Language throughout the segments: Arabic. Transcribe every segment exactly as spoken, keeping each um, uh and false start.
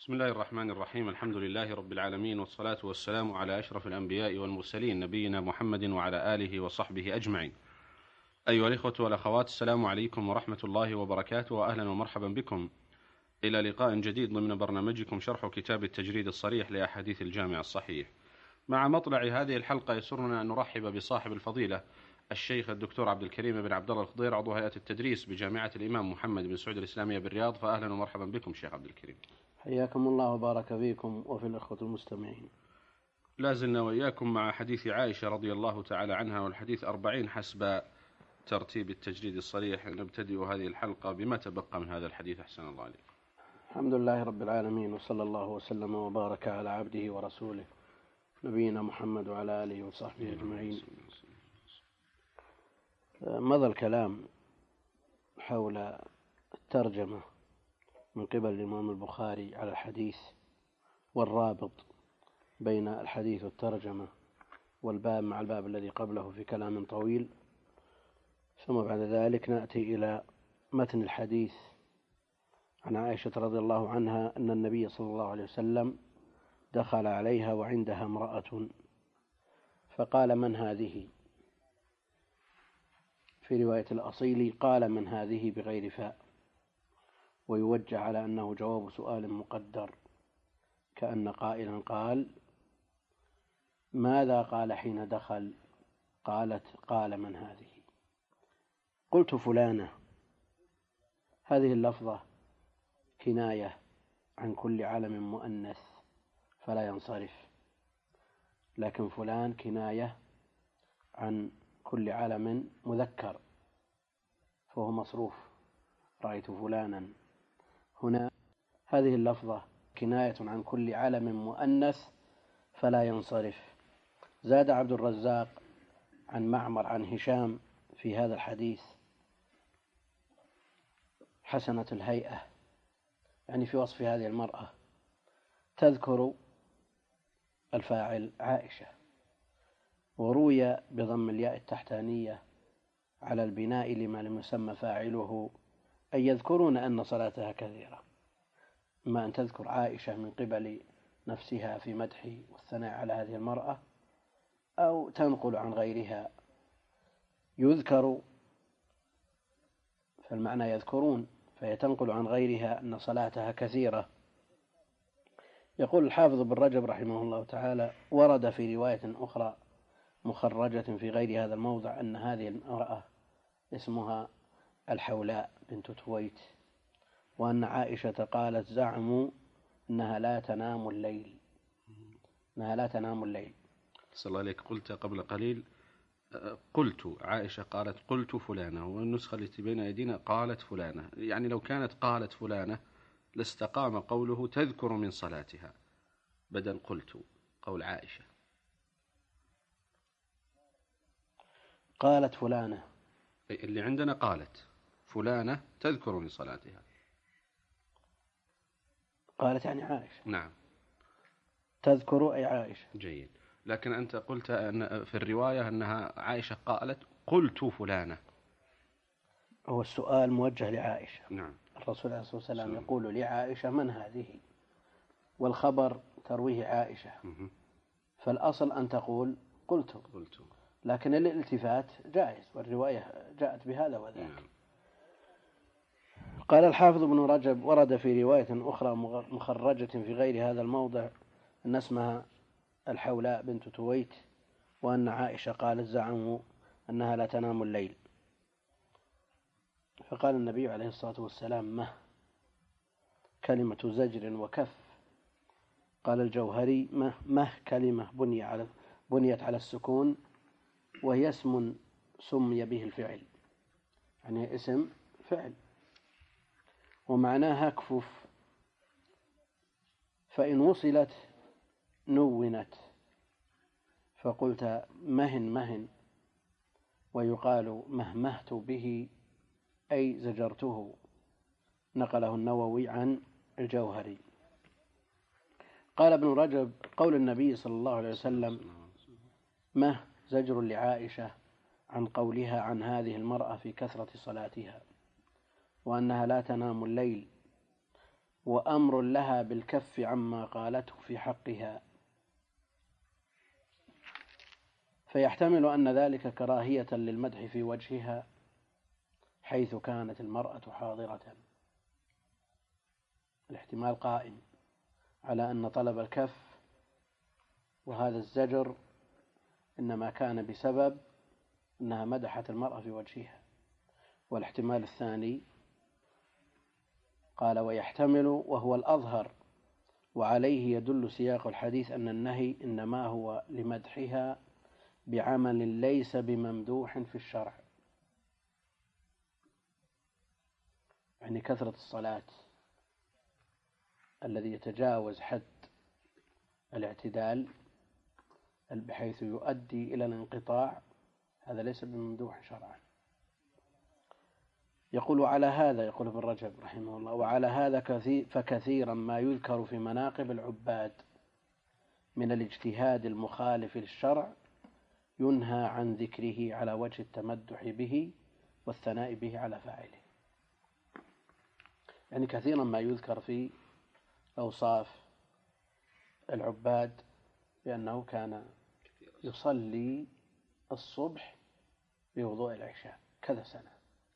بسم الله الرحمن الرحيم. الحمد لله رب العالمين، والصلاة والسلام على أشرف الأنبياء والمرسلين، نبينا محمد وعلى آله وصحبه أجمعين. أيها الإخوة والأخوات، السلام عليكم ورحمة الله وبركاته، وأهلا ومرحبا بكم إلى لقاء جديد ضمن برنامجكم شرح كتاب التجريد الصريح لأحاديث الجامع الصحيح. مع مطلع هذه الحلقة يسرنا أن نرحب بصاحب الفضيلة الشيخ الدكتور عبد الكريم بن عبد الله الخضير، عضو هيئة التدريس بجامعة الإمام محمد بن سعود الإسلامية بالرياض. فأهلا ومرحبا بكم شيخ عبد الكريم. حياكم الله وبارك فيكم وفي الأخوة المستمعين. لا زلنا وإياكم مع حديث عائشة رضي الله تعالى عنها، والحديث أربعين حسب ترتيب التجريد الصريح. نبتدئ هذه الحلقة بما تبقى من هذا الحديث. أحسن الله عليكم. الحمد لله رب العالمين، وصلى الله وسلم وبارك على عبده ورسوله نبينا محمد وعلى آله وصحبه أجمعين. مضى الكلام حول الترجمة من قبل الإمام البخاري على الحديث، والرابط بين الحديث والترجمة، والباب مع الباب الذي قبله في كلام طويل. ثم بعد ذلك نأتي إلى متن الحديث عن عائشة رضي الله عنها أن النبي صلى الله عليه وسلم دخل عليها وعندها امرأة فقال: من هذه؟ في رواية الأصيلي قال: من هذه بغير فاء، ويوجه على أنه جواب سؤال مقدر، كأن قائلا قال: ماذا قال حين دخل؟ قالت: قال: من هذه؟ قلت: فلانة. هذه اللفظة كناية عن كل علم مؤنث فلا ينصرف، لكن فلان كناية عن كل علم مذكر فهو مصروف. رأيت فلانا. هنا هذه اللفظة كناية عن كل علم مؤنث فلا ينصرف. زاد عبد الرزاق عن معمر عن هشام في هذا الحديث: حسنة الهيئة، يعني في وصف هذه المرأة. تذكر الفاعل عائشة، وروي بضم الياء التحتانية على البناء لما لم يسمى فاعله، أي يذكرون أن صلاتها كثيرة، إما أن تذكر عائشة من قبل نفسها في مدح والثناء على هذه المرأة، أو تنقل عن غيرها. يذكر فالمعنى يذكرون، فهي تنقل عن غيرها أن صلاتها كثيرة. يقول الحافظ بن رجب رحمه الله تعالى: ورد في رواية أخرى مخرجة في غير هذا الموضع أن هذه المرأة اسمها الحولاء بنت تويت، وأن عائشة قالت: زعموا أنها لا تنام الليل، أنها لا تنام الليل. صلى الله عليك. قلت قبل قليل قلت عائشة قالت قلت فلانة، والنسخة التي بين أيدينا قالت فلانة. يعني لو كانت قالت فلانة لاستقام قوله تذكر من صلاتها بدل قلت قول عائشة. قالت فلانة، اللي عندنا قالت فلانة تذكر من صلاتها. قالت يعني عائشة. نعم، تذكر أي عائشة. جيد. لكن أنت قلت أن في الرواية أنها عائشة قالت قلت فلانة. هو السؤال موجه لعائشة. نعم. الرسول عليه الصلاة والسلام يقول لعائشة: من هذه؟ والخبر ترويه عائشة، فالأصل أن تقول قلت. قلت. لكن الالتفات جائز، والرواية جاءت بهذا وذاك. نعم. قال الحافظ ابن رجب: ورد في رواية أخرى مخرجة في غير هذا الموضع أن اسمها الحولاء بنت تويت، وأن عائشة قالت: زعموا أنها لا تنام الليل. فقال النبي عليه الصلاة والسلام: مه، كلمة زجر وكف. قال الجوهري: مه, مه كلمة بني على بنيت على السكون، وهي اسم سمي به الفعل، يعني اسم فعل، ومعناها كفف، فإن وصلت نونت، فقلت مهن مهن، ويقال مهمهت به أي زجرته. نقله النووي عن الجوهري. قال ابن رجب: قول النبي صلى الله عليه وسلم مه زجر لعائشة عن قولها عن هذه المرأة في كثرة صلاتها، وأنها لا تنام الليل، وأمر لها بالكف عما قالته في حقها، فيحتمل أن ذلك كراهية للمدح في وجهها حيث كانت المرأة حاضرة. الاحتمال قائم على أن طلب الكف وهذا الزجر إنما كان بسبب أنها مدحت المرأة في وجهها. والاحتمال الثاني قال ويحتمل وهو الأظهر وعليه يدل سياق الحديث أن النهي إنما هو لمدحها بعمل ليس بممدوح في الشرع، يعني كثرة الصلاة الذي يتجاوز حد الاعتدال بحيث يؤدي إلى الانقطاع، هذا ليس بممدوح شرعا. يقول على هذا، يقول ابن رجب رحمه الله، وعلى هذا كثير فكثيرا ما يذكر في مناقب العباد من الاجتهاد المخالف للشرع ينهى عن ذكره على وجه التمدح به والثناء به على فاعله. يعني كثيرا ما يذكر في أوصاف العباد بأنه كان يصلي الصبح بوضوء العشاء كذا سنة،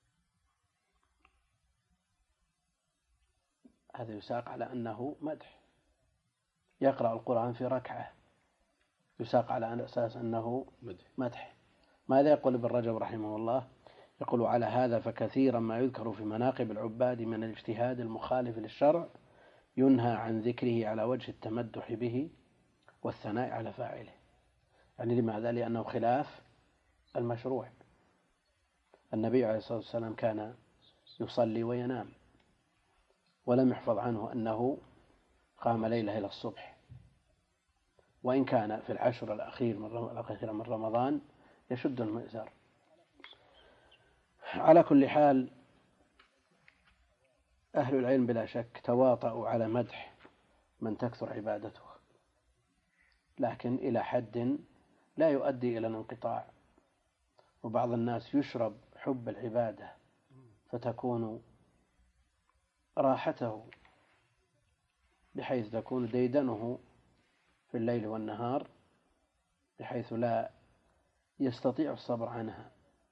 هذا يساق على أنه مدح. يقرأ القرآن في ركعة يساق على أساس أنه مدح. ماذا يقول ابن رجب رحمه الله؟ يقول على هذا فكثيرا ما يذكر في مناقب العباد من الاجتهاد المخالف للشرع ينهى عن ذكره على وجه التمدح به والثناء على فاعله. يعني لماذا؟ لأنه خلاف المشروع. النبي عليه الصلاة والسلام كان يصلي وينام، ولم يحفظ عنه أنه قام ليلة إلى الصبح، وإن كان في العشر الأخير من رمضان يشد المئزر. على كل حال أهل العلم بلا شك تواطؤوا على مدح من تكثر عبادته، لكن إلى حد لا يؤدي إلى الانقطاع. وبعض الناس يشرب حب العبادة فتكون راحته بحيث تكون ديدنه في الليل والنهار بحيث لا يستطيع الصبر عنها،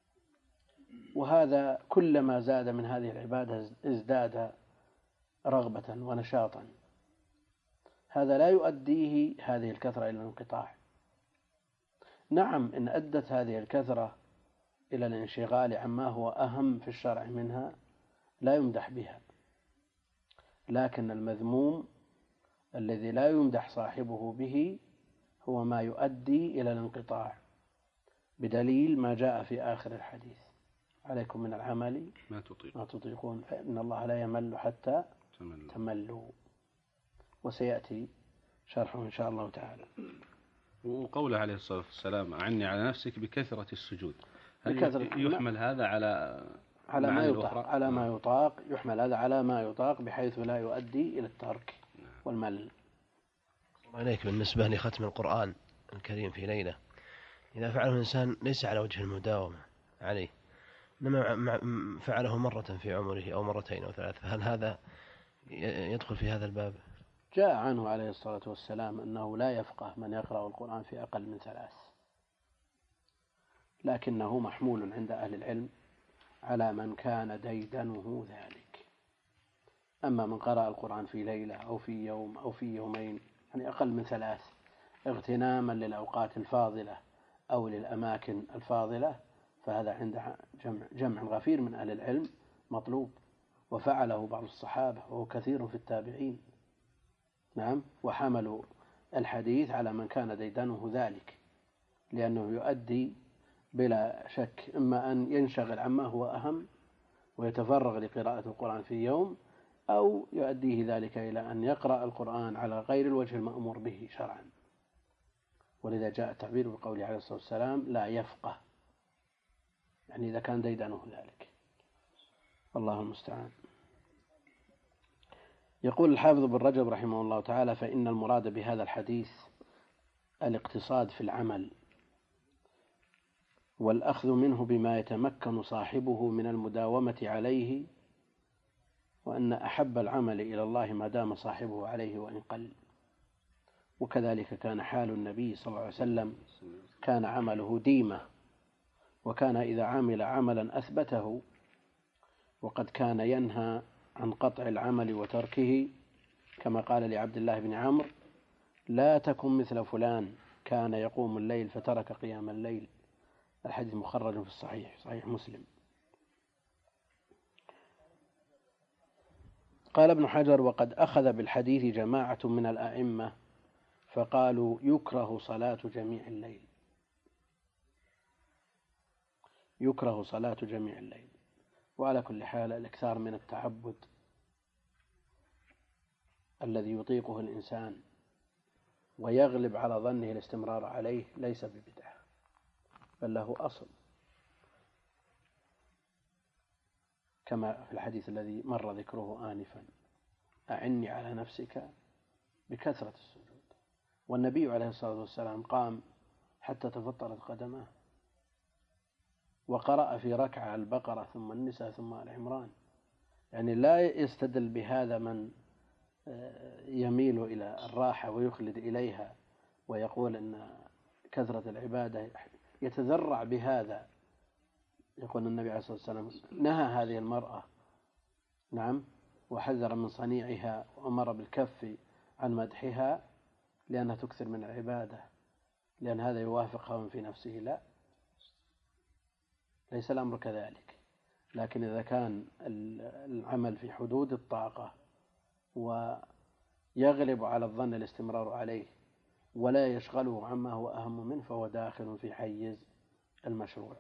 وهذا كلما زاد من هذه العبادة ازداد رغبة ونشاطا. هذا لا يؤديه هذه الكثرة إلى الانقطاع. نعم، إن أدت هذه الكثرة إلى الانشغال عما هو أهم في الشرع منها لا يمدح بها، لكن المذموم الذي لا يمدح صاحبه به هو ما يؤدي إلى الانقطاع، بدليل ما جاء في آخر الحديث: عليكم من العمل ما تطيق ما تطيقون فإن الله لا يمل حتى تملوا, تملوا. وسيأتي شرحه إن شاء الله تعالى. وقوله عليه الصلاة والسلام: أعني على نفسك بكثرة السجود، هل بكثرة يحمل هذا على على ما يطاق على ما يطاق يحمل هذا على ما يطاق بحيث لا يؤدي إلى الترك والملل. عليك بالنسبة لختم القرآن الكريم في ليلة، إذا فعله الإنسان ليس على وجه المداومة عليه، إنما فعله مرة في عمره أو مرتين أو ثلاثة، هل هذا يدخل في هذا الباب؟ جاء عنه عليه الصلاة والسلام أنه لا يفقه من يقرأ القرآن في أقل من ثلاث، لكنه محمول عند أهل العلم على من كان ديدنه ذلك. أما من قرأ القرآن في ليلة أو في يوم أو في يومين، يعني أقل من ثلاث، اغتناما للأوقات الفاضلة أو للأماكن الفاضلة، فهذا عند جمع, جمع غفير من أهل العلم مطلوب، وفعله بعض الصحابة وهو كثير في التابعين. نعم، وحملوا الحديث على من كان ديدنه ذلك، لأنه يؤدي بلا شك إما أن ينشغل عما هو أهم ويتفرغ لقراءة القرآن في يوم، أو يؤديه ذلك إلى أن يقرأ القرآن على غير الوجه المأمور به شرعا. ولذا جاء التعبير بقوله عليه الصلاة والسلام: لا يفقه، يعني إذا كان ديدنه ذلك. والله المستعان. يقول الحافظ بن رجب رحمه الله تعالى: فإن المراد بهذا الحديث الاقتصاد في العمل والأخذ منه بما يتمكن صاحبه من المداومة عليه وأن أحب العمل إلى الله ما دام صاحبه عليه وإن قل. وكذلك كان حال النبي صلى الله عليه وسلم، كان عمله ديمة، وكان إذا عمل عملا أثبته، وقد كان ينهى عن قطع العمل وتركه، كما قال لعبد الله بن عمرو: لا تكن مثل فلان كان يقوم الليل فترك قيام الليل. الحديث مخرج في الصحيح، صحيح مسلم. قال ابن حجر: وقد أخذ بالحديث جماعة من الأئمة فقالوا يكره صلاة جميع الليل، يكره صلاة جميع الليل. وعلى كل حال الإكثار من التعبد الذي يطيقه الإنسان ويغلب على ظنه الاستمرار عليه ليس ببدعة، بل له أصل، كما في الحديث الذي مر ذكره آنفا: أعني على نفسك بكثرة السجود. والنبي عليه الصلاة والسلام قام حتى تفطرت قدماه، وقرأ في ركعة البقرة ثم النساء ثم آل عمران. يعني لا يستدل بهذا من يميل إلى الراحة ويخلد إليها ويقول أن كثرة العبادة يتذرع بهذا. يقول النبي عليه الصلاة والسلام: نهى هذه المرأة، نعم، وحذر من صنيعها وأمر بالكف عن مدحها لأنها تكثر من العبادة، لأن هذا يوافق هوى في نفسه. لا، ليس الأمر كذلك. لكن إذا كان العمل في حدود الطاقة ويغلب على الظن الاستمرار عليه ولا يشغله عما هو أهم منه فهو داخل في حيز المشروع.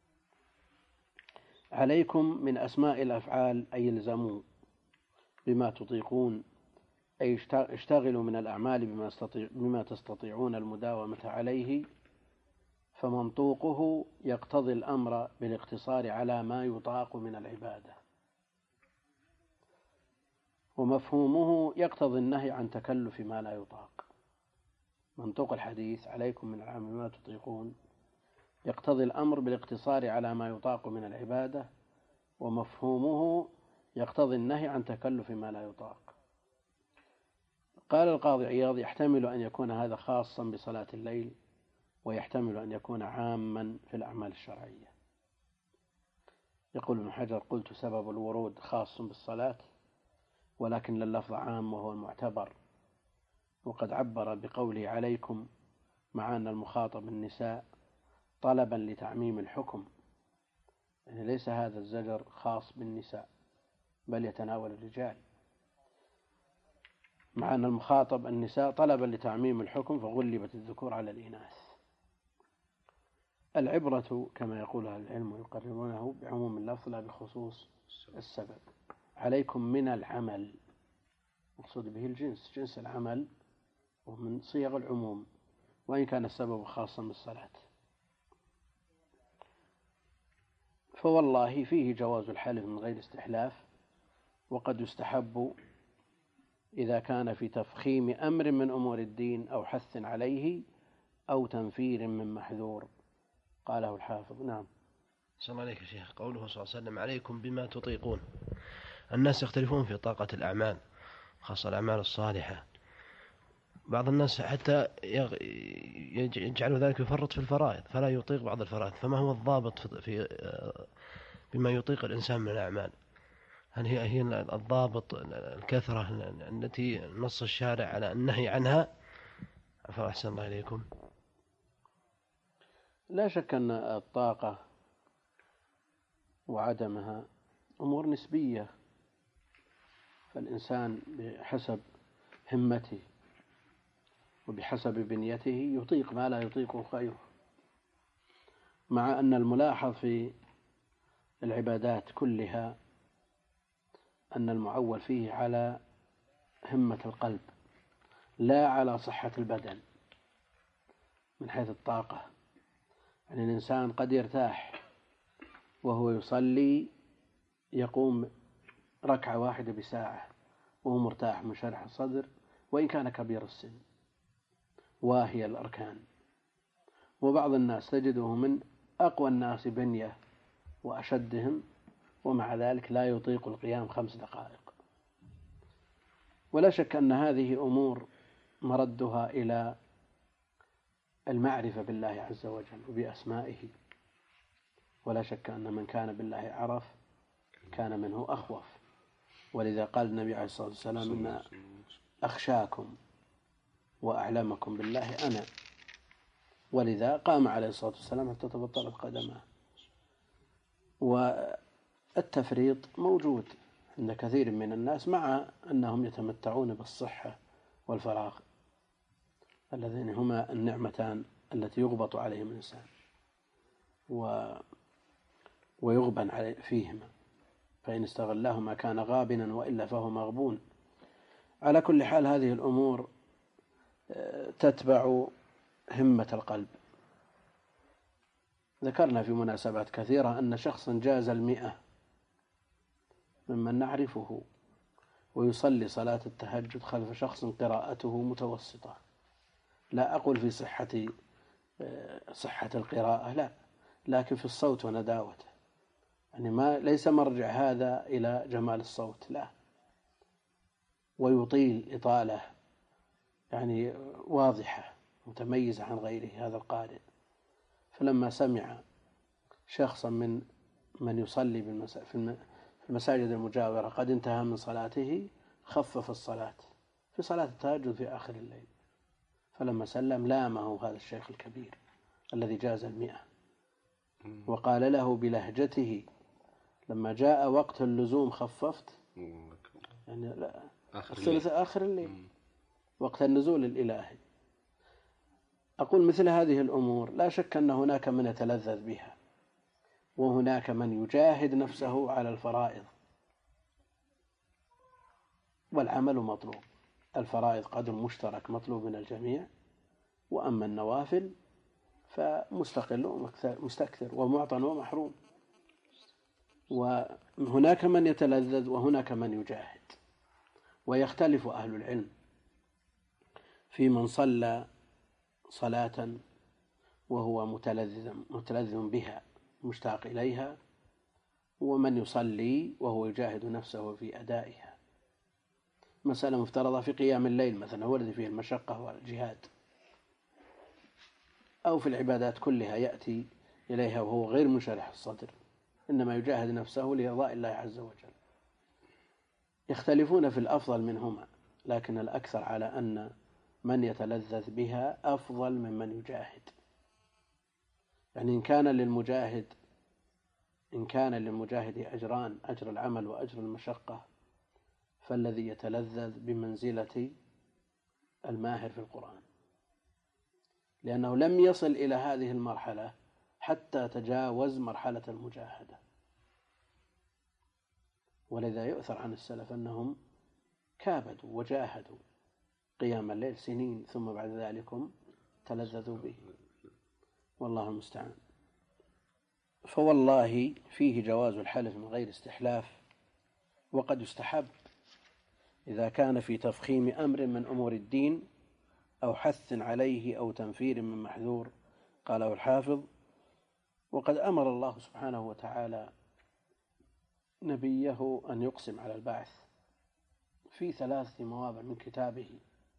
عليكم من أسماء الأفعال أي الزموا بما تطيقون، أي اشتغلوا من الأعمال بما, استطيع بما تستطيعون المداومة عليه، فمنطوقه يقتضي الأمر بالاقتصار على ما يطاق من العبادة، ومفهومه يقتضي النهي عن تكلف ما لا يطاق. منطوق الحديث عليكم من العمل ما تطيقون يقتضي الأمر بالاقتصار على ما يطاق من العبادة، ومفهومه يقتضي النهي عن تكلف ما لا يطاق. قال القاضي عياض: يحتمل أن يكون هذا خاصا بصلاة الليل، ويحتمل أن يكون عاما في الأعمال الشرعية. يقول ابن حجر: قلت سبب الورود خاص بالصلاة، ولكن اللفظ عام وهو المعتبر، وقد عبر بقوله عليكم مع أن المخاطب النساء طلبا لتعميم الحكم، يعني ليس هذا الزجر خاص بالنساء بل يتناول الرجال، مع أن المخاطب النساء طلبا لتعميم الحكم فغلبت الذكور على الإناث. العبرة كما يقول أهل العلم ويقررونه بعموم اللفظ لا بخصوص السبب. عليكم من العمل، مقصود به الجنس، جنس العمل، ومن صيغ العموم، وإن كان السبب خاصا بالصلاة. فوالله فيه جواز الحلف من غير استحلاف، وقد يستحب إذا كان في تفخيم أمر من أمور الدين أو حث عليه أو تنفير من محذور. قاله الحافظ. نعم. صلى الله عليك يا شيخ. قوله صلى الله عليه وسلم: عليكم بما تطيقون. الناس يختلفون في طاقة الأعمال، خاصة الأعمال الصالحة. بعض الناس حتى يجعل ذلك يفرط في الفرائض فلا يطيق بعض الفرائض. فما هو الضابط في بما يطيق الإنسان من الأعمال؟ هل هي هي الضابط الكثرة التي نص الشارع على النهي عنها؟ فأحسن الله إليكم. لا شك أن الطاقة وعدمها أمور نسبية، فالإنسان بحسب همته وبحسب بنيته يطيق ما لا يطيقه غيره، مع أن الملاحظ في العبادات كلها أن المعول فيه على همة القلب لا على صحة البدن من حيث الطاقة. يعني الإنسان قد يرتاح وهو يصلي، يقوم ركعة واحدة بساعة وهو مرتاح منشرح الصدر وإن كان كبير السن واهي الأركان. وبعض الناس تجده من أقوى الناس بنية وأشدهم، ومع ذلك لا يطيق القيام خمس دقائق ولا شك أن هذه أمور مردها إلى المعرفة بالله عز وجل وبأسمائه، ولا شك أن من كان بالله عرف كان منه أخوف، ولذا قال النبي عليه الصلاة والسلام إن أخشاكم وأعلمكم بالله أنا، ولذا قام عليه الصلاة والسلام حتى تبطلت قدمه. والتفريط موجود عند كثير من الناس مع أنهم يتمتعون بالصحة والفراغ اللذين هما النعمتان التي يغبط عليهم الإنسان و... ويغبن عليه فيهما، فإن استغلهما كان غابنا وإلا فهو مغبون. على كل حال هذه الأمور تتبع همة القلب. ذكرنا في مناسبات كثيرة أن شخصا جاز المئة ممن نعرفه ويصلي صلاة التهجد خلف شخص قراءته متوسطة، لا أقول في صحة صحة القراءة لا، لكن في الصوت ونداوته، يعني ما ليس مرجع هذا إلى جمال الصوت لا، ويطيل إطالة يعني واضحة متميزة عن غيره هذا القارئ. فلما سمع شخصا من من يصلي في المساجد المجاورة قد انتهى من صلاته خفف الصلاة في صلاة التهجد في آخر الليل، فلما سلم لامه هذا الشيخ الكبير الذي جاز المئة وقال له بلهجته لما جاء وقت اللزوم خففت، يعني لا الثلث آخر الليل وقت النزول الإلهي. أقول مثل هذه الأمور لا شك أن هناك من يتلذذ بها وهناك من يجاهد نفسه على الفرائض، والعمل مطلوب، الفرائض قدر مشترك مطلوب من الجميع، وأما النوافل فمستقل ومستكثر ومعطى ومحروم. وهناك من يتلذذ وهناك من يجاهد، ويختلف أهل العلم في من صلى صلاة وهو متلذذ متلذذ بها مشتاق إليها، ومن يصلي وهو يجاهد نفسه في أدائها. مسألة مفترضة في قيام الليل مثلا هو الذي فيه المشقة والجهاد، أو في العبادات كلها يأتي إليها وهو غير منشرح الصدر، إنما يجاهد نفسه لرضاء الله عز وجل. يختلفون في الأفضل منهما، لكن الأكثر على أن من يتلذذ بها أفضل ممن يجاهد. يعني إن كان للمجاهد إن كان للمجاهد أجران، أجر العمل وأجر المشقة، فالذي يتلذذ بمنزلة الماهر في القرآن، لأنه لم يصل إلى هذه المرحلة حتى تجاوز مرحلة المجاهدة. ولذا يؤثر عن السلف أنهم كابدوا وجاهدوا قيام الليل سنين ثم بعد ذلك تلذذوا به، والله المستعان. فوالله فيه جواز الحلف من غير استحلاف، وقد يستحب إذا كان في تفخيم أمر من أمور الدين أو حث عليه أو تنفير من محذور. قاله الحافظ: وقد أمر الله سبحانه وتعالى نبيه أن يقسم على البعث في ثلاثة مواضع من كتابه،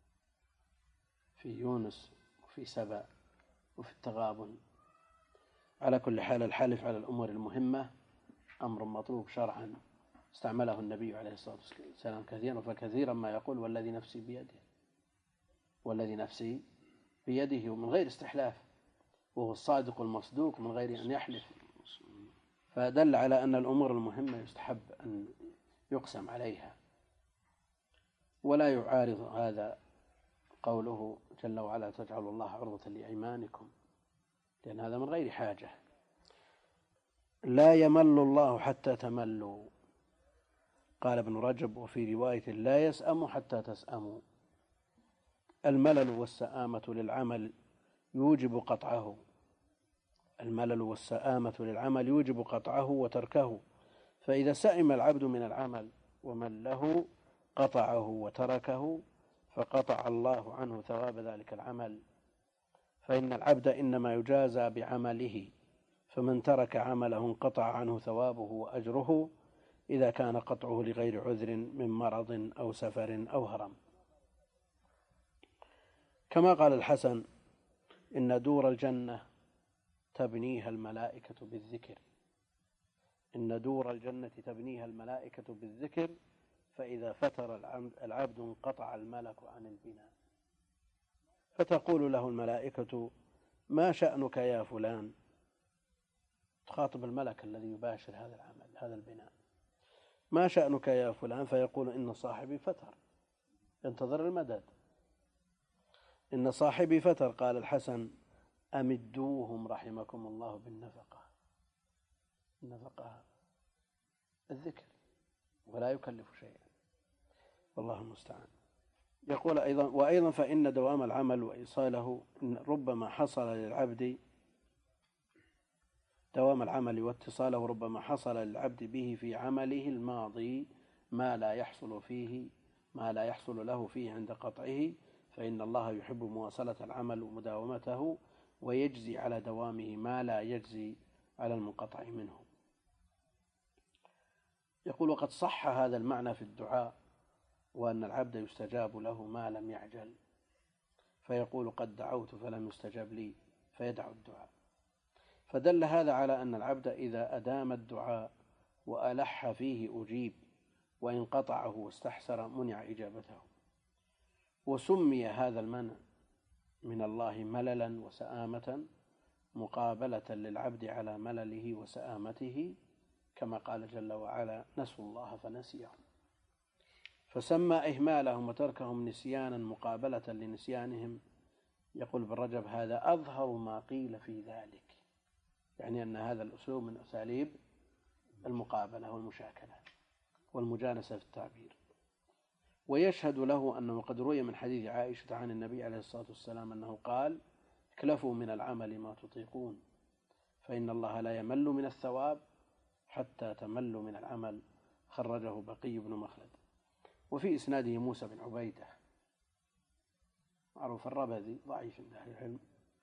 في يونس وفي سبأ وفي التغابن. على كل حال الحلف على الأمور المهمة أمر مطلوب شرعا، استعمله النبي عليه الصلاة والسلام كثيرا، فكثيرا ما يقول والذي نفسي بيده، والذي نفسي بيده، ومن غير استحلاف، وهو الصادق المصدوق من غير أن يحلف. فدل على أن الأمور المهمة يستحب أن يقسم عليها، ولا يعارض هذا قوله جل وعلا: تجعلوا الله عرضة لأيمانكم، لأن هذا من غير حاجة. لا يمل الله حتى تملوا، قال ابن رجب، وفي رواية: لا يسأم حتى تسأموا. الملل والسآمة للعمل يوجب قطعه الملل والسآمة للعمل يوجب قطعه وتركه، فإذا سئم العبد من العمل ومله قطعه وتركه فقطع الله عنه ثواب ذلك العمل، فإن العبد إنما يجازى بعمله، فمن ترك عمله انقطع عنه ثوابه وأجره، إذا كان قطعه لغير عذر من مرض أو سفر أو هرم. كما قال الحسن: إن دور الجنة تبنيها الملائكة بالذكر إن دور الجنة تبنيها الملائكة بالذكر فإذا فتر العبد انقطع الملك عن البناء، فتقول له الملائكة: ما شأنك يا فلان؟ تخاطب الملك الذي يباشر هذا العمل هذا البناء: ما شأنك يا فلان؟ فيقول: إن صاحبي فتر، ينتظر المدد. إن صاحبي فتر. قال الحسن: أمدوهم رحمكم الله بالنفقة. النفقة الذكر ولا يكلف شيئا، والله المستعان. يقول أيضا: وأيضا فإن دوام العمل وإيصاله ربما حصل للعبد دوام العمل واتصاله ربما حصل للعبد به في عمله الماضي ما لا يحصل فيه ما لا يحصل له فيه عند قطعه، فإن الله يحب مواصلة العمل ومداومته، ويجزي على دوامه ما لا يجزي على المنقطع منه. يقول: وقد صح هذا المعنى في الدعاء، وأن العبد يستجاب له ما لم يعجل، فيقول: قد دعوت فلم يستجب لي، فيدع الدعاء. فدل هذا على أن العبد إذا أدام الدعاء وألح فيه أجيب، وإن قطعه واستحسر منع إجابته. وسمي هذا المنع من الله مللا وسآمة مقابلة للعبد على ملله وسآمته، كما قال جل وعلا: نسوا الله فنسيهم. فسمى إهمالهم وتركهم نسيانا مقابلة لنسيانهم. يقول ابن رجب: هذا أظهر ما قيل في ذلك، يعني أن هذا الأسلوب من أساليب المقابلة والمشاكلة والمجانسة في التعبير. ويشهد له أنه قد روي من حديث عائشة عن النبي عليه الصلاة والسلام أنه قال: اكلفوا من العمل ما تطيقون، فإن الله لا يمل من الثواب حتى تملوا من العمل. خرجه بقي بن مخلد. وفي إسناده موسى بن عبيدة معروف الربذي ضعيف عند أهل العلم.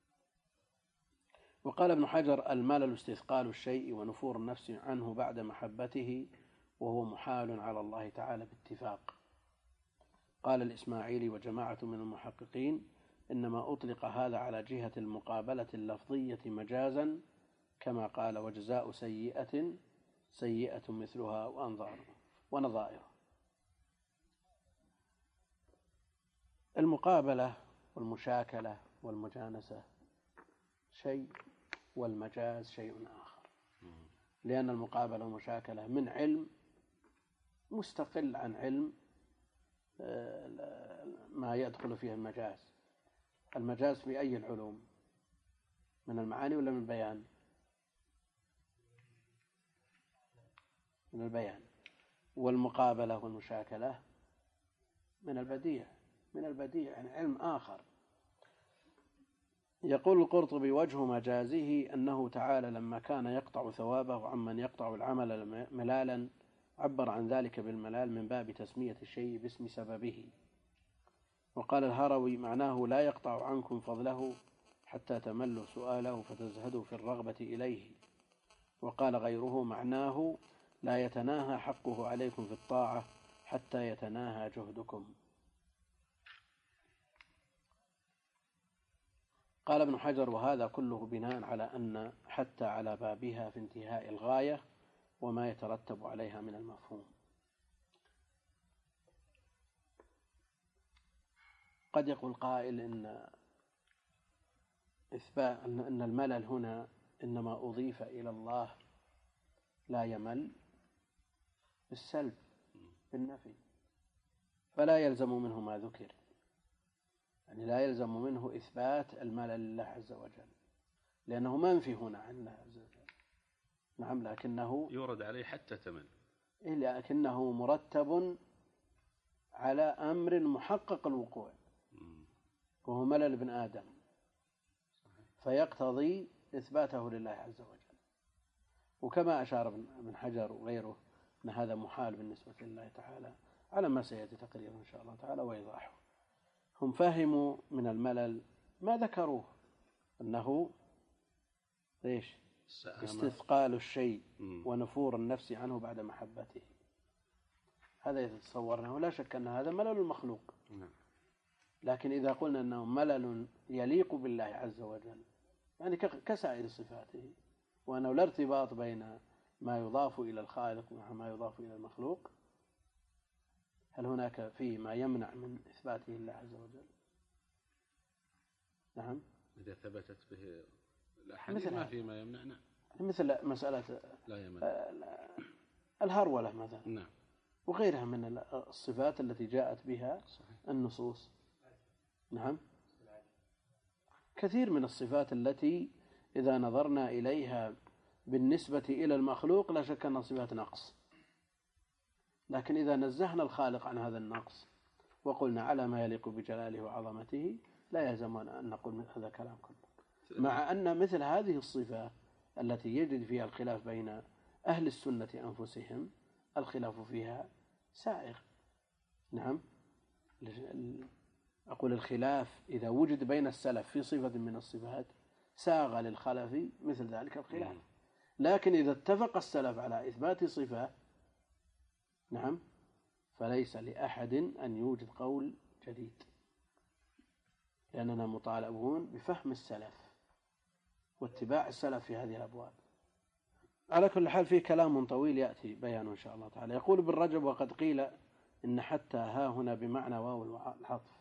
وقال ابن حجر: الملل استثقال الشيء ونفور النفس عنه بعد محبته، وهو محال على الله تعالى باتفاق. قال الإسماعيلي وجماعة من المحققين: إنما أطلق هذا على جهة المقابلة اللفظية مجازا، كما قال: وجزاء سيئة سيئة مثلها وأنظار ونظائر. المقابلة والمشاكلة والمجانسة شيء، والمجاز شيء آخر، لأن المقابلة والمشاكلة من علم مستقل عن علم ما يدخل فيه المجاز. المجاز في أي العلوم؟ من المعاني ولا من البيان؟ من البيان. والمقابلة والمشاكلة من البديع من البديع يعني علم آخر. يقول القرطبي: وجه مجازه أنه تعالى لما كان يقطع ثوابه عمن يقطع العمل ملالا عبر عن ذلك بالملال من باب تسمية الشيء باسم سببه. وقال الهروي: معناه لا يقطع عنكم فضله حتى تملوا سؤاله فتزهدوا في الرغبة إليه. وقال غيره: معناه لا يتناهى حقه عليكم في الطاعة حتى يتناهى جهدكم. قال ابن حجر: وهذا كله بناء على أن حتى على بابها في انتهاء الغاية وما يترتب عليها من المفهوم. قد يقول قائل إن إثبات أن الملل هنا إنما أضيف إلى الله لا يمل بالسلب بالنفي، فلا يلزم منه ما ذكر، يعني لا يلزم منه إثبات الملل لله عز وجل، لأنه منفي هنا عن الله عز وجل. نعم، لكنه يورد عليه حتى تمل، لكنه مرتب على أمر محقق الوقوع، وهو ملل ابن آدم، فيقتضي إثباته لله عز وجل. وكما أشار ابن حجر وغيره أن هذا محال بالنسبة لله تعالى، على ما سيأتي تقريبا إن شاء الله تعالى ويضاحه. هم فهموا من الملل ما ذكروه، أنه إيش؟ استثقال الشيء ونفور النفس عنه بعد محبته. هذا يتصورنا، ولا شك أن هذا ملل المخلوق. نعم. لكن إذا قلنا أنه ملل يليق بالله عز وجل، يعني كسائر صفاته، وأنه لا ارتباط بين ما يضاف إلى الخالق مع ما يضاف إلى المخلوق، هل هناك فيه ما يمنع من إثباته الله عز وجل؟ نعم. إذا ثبتت به الأحاديث ما في ما يمنع. نعم. مثل مسألة لا يمنع الهرولة مثلا. نعم. وغيرها من الصفات التي جاءت بها النصوص. نعم. كثير من الصفات التي إذا نظرنا إليها بالنسبة إلى المخلوق لا شك أنها صفات نقص، لكن إذا نزهنا الخالق عن هذا النقص وقلنا على ما يليق بجلاله وعظمته لا يلزم أن نقول هذا كلام كله، مع أن مثل هذه الصفات التي يجد فيها الخلاف بين أهل السنة أنفسهم الخلاف فيها سائغ. نعم. أقول الخلاف إذا وجد بين السلف في صفة من الصفات ساغ للخلف مثل ذلك الخلاف، لكن إذا اتفق السلف على إثبات صفة، نعم، فليس لأحد أن يوجد قول جديد، لأننا مطالبون بفهم السلف واتباع السلف في هذه الأبواب. على كل حال في كلام طويل يأتي بيانه إن شاء الله تعالى. يقول ابن رجب: وقد قيل إن حتى ها هنا بمعنى واو العطف،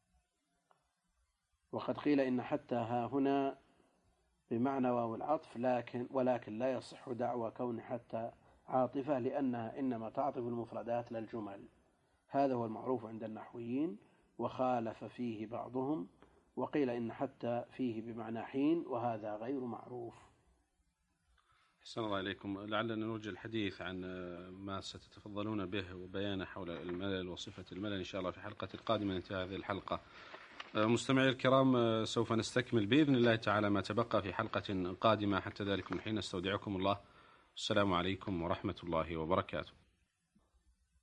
وقد قيل إن حتى ها هنا بمعنى واو العطف، لكن ولكن لا يصح دعوى كون حتى عاطفة، لأنها إنما تعطف المفردات للجمل، هذا هو المعروف عند النحويين، وخالف فيه بعضهم، وقيل إن حتى فيه بمعنى حين، وهذا غير معروف. أحسن الله إليكم. لعلنا نرجى الحديث عن ما ستتفضلون به وبيانه حول الملل وصفة الملل إن شاء الله في حلقة القادمة. انتهى هذه الحلقة. مستمعي الكرام، سوف نستكمل بإذن الله تعالى ما تبقى في حلقة قادمة. حتى ذلك الحين استودعكم الله. السلام عليكم ورحمة الله وبركاته.